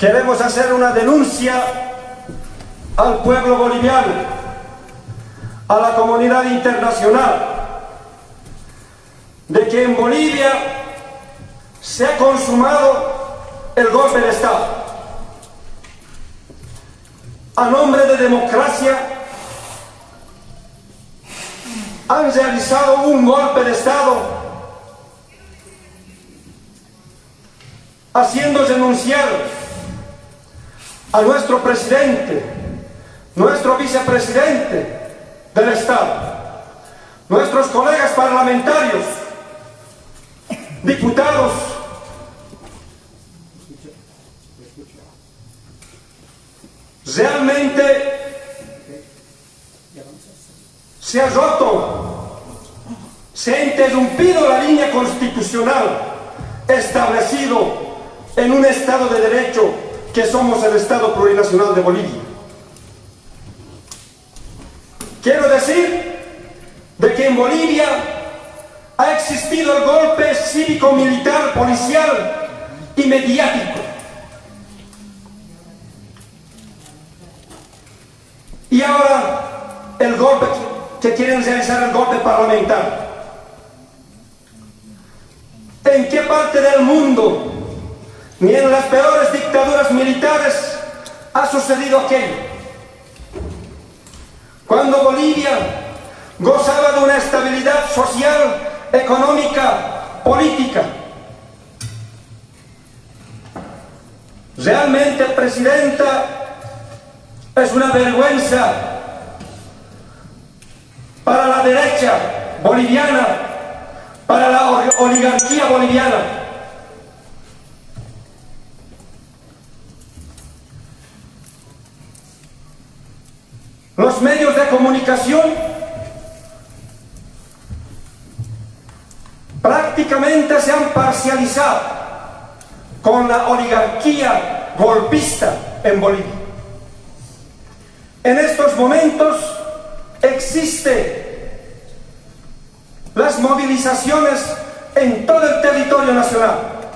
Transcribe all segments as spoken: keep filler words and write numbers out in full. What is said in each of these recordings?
queremos hacer una denuncia al pueblo boliviano, a la comunidad internacional, de que en Bolivia se ha consumado el golpe de Estado. A nombre de democracia han realizado un golpe de Estado, haciendo renunciar a nuestro presidente, nuestro vicepresidente del Estado, nuestros colegas parlamentarios, diputados. Realmente se ha roto, se ha interrumpido la línea constitucional establecido en un Estado de Derecho que somos el Estado Plurinacional de Bolivia. Quiero decir de que en Bolivia ha existido el golpe cívico-militar, policial y mediático. Y ahora el golpe que quieren realizar, el golpe parlamentario. ¿En qué parte del mundo, ni en las peores dictaduras militares, ha sucedido aquello? Cuando Bolivia gozaba de una estabilidad social, económica, política. Realmente, Presidenta, es una vergüenza para la derecha boliviana, para la oligarquía boliviana. Los medios de comunicación prácticamente se han parcializado con la oligarquía golpista en Bolivia. En estos momentos existen las movilizaciones en todo el territorio nacional.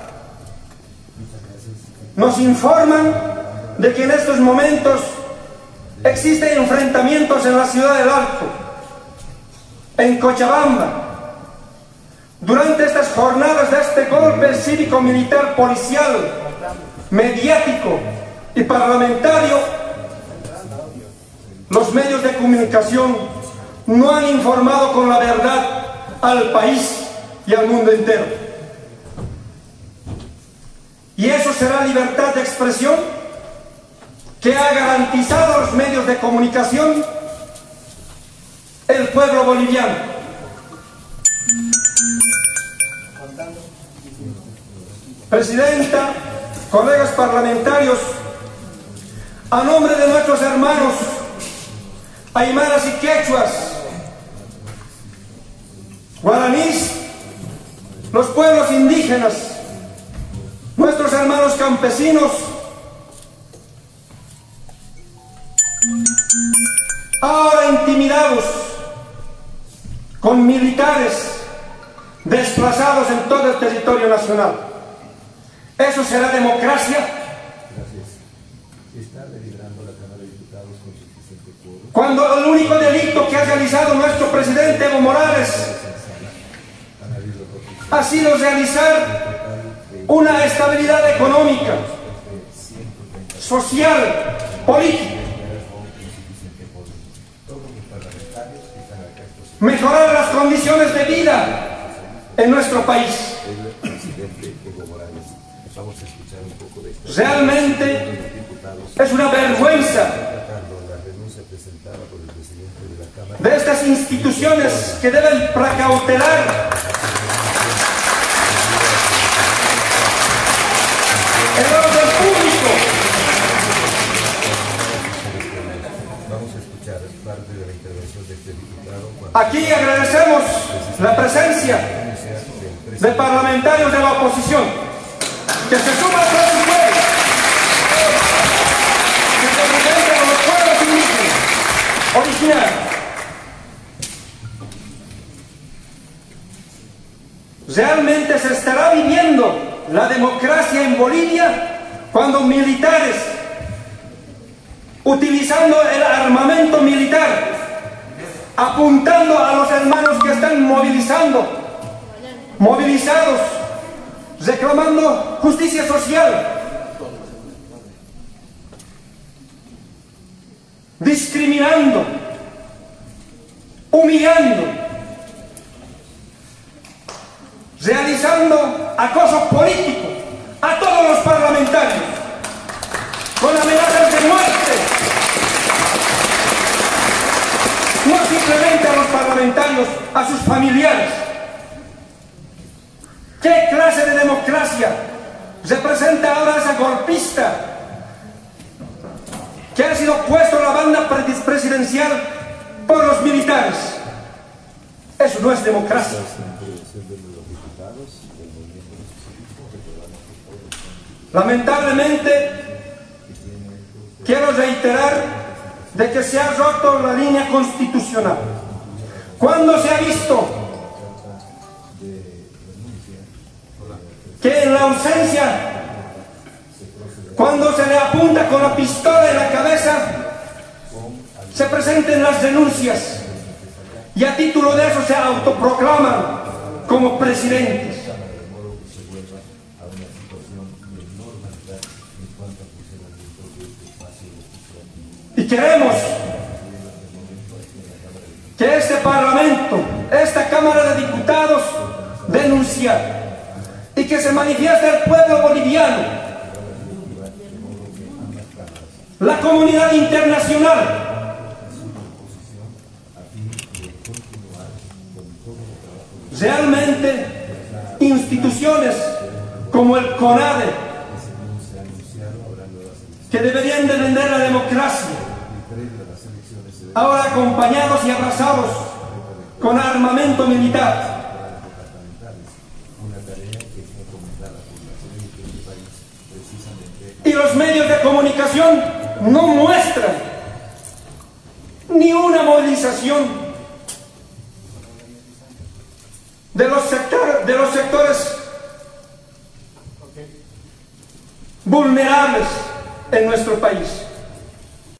Nos informan de que en estos momentos existen enfrentamientos en la ciudad del Alto, en Cochabamba. Durante estas jornadas de este golpe cívico-militar, policial, mediático y parlamentario, los medios de comunicación no han informado con la verdad al país y al mundo entero. ¿Y eso será libertad de expresión que ha garantizado a los medios de comunicación el pueblo boliviano? Presidenta, colegas parlamentarios, a nombre de nuestros hermanos aymaras y quechuas, guaraníes, los pueblos indígenas, nuestros hermanos campesinos, ahora intimidados con militares desplazados en todo el territorio nacional. ¿Eso será democracia? Cuando el único delito que ha realizado nuestro presidente Evo Morales ha sido realizar una estabilidad económica, social, política, mejorar las condiciones de vida en nuestro país. Realmente es una vergüenza de estas instituciones que deben precautelar el orden público. Aquí agradecemos la presencia de parlamentarios de la oposición que se suman a su pueblo, que representan a los pueblos indígenas originarios. ¿Realmente se estará viviendo la democracia en Bolivia cuando militares, utilizando el armamento militar, apuntando a los hermanos que están movilizando, movilizados, reclamando justicia social, discriminando, humillando, realizando acoso político a todos los parlamentarios, con amenazas de muerte, no simplemente a los parlamentarios, a sus familiares. ¿Qué clase de democracia representa ahora esa golpista que ha sido puesto en la banda presidencial por los militares? Eso no es democracia. Lamentablemente, quiero reiterar de que se ha roto la línea constitucional. ¿Cuándo se ha visto que en la ausencia, cuando se le apunta con la pistola en la cabeza, se presenten las denuncias y a título de eso se autoproclaman como presidentes? Y queremos que este Parlamento, esta Cámara de Diputados, denuncie y que se manifieste el pueblo boliviano, la comunidad internacional, realmente instituciones como el CONADE, que deberían defender la democracia, ahora acompañados y abrazados con armamento militar. Y los medios de comunicación no muestran ni una movilización de los sectores, de los sectores vulnerables en nuestro país.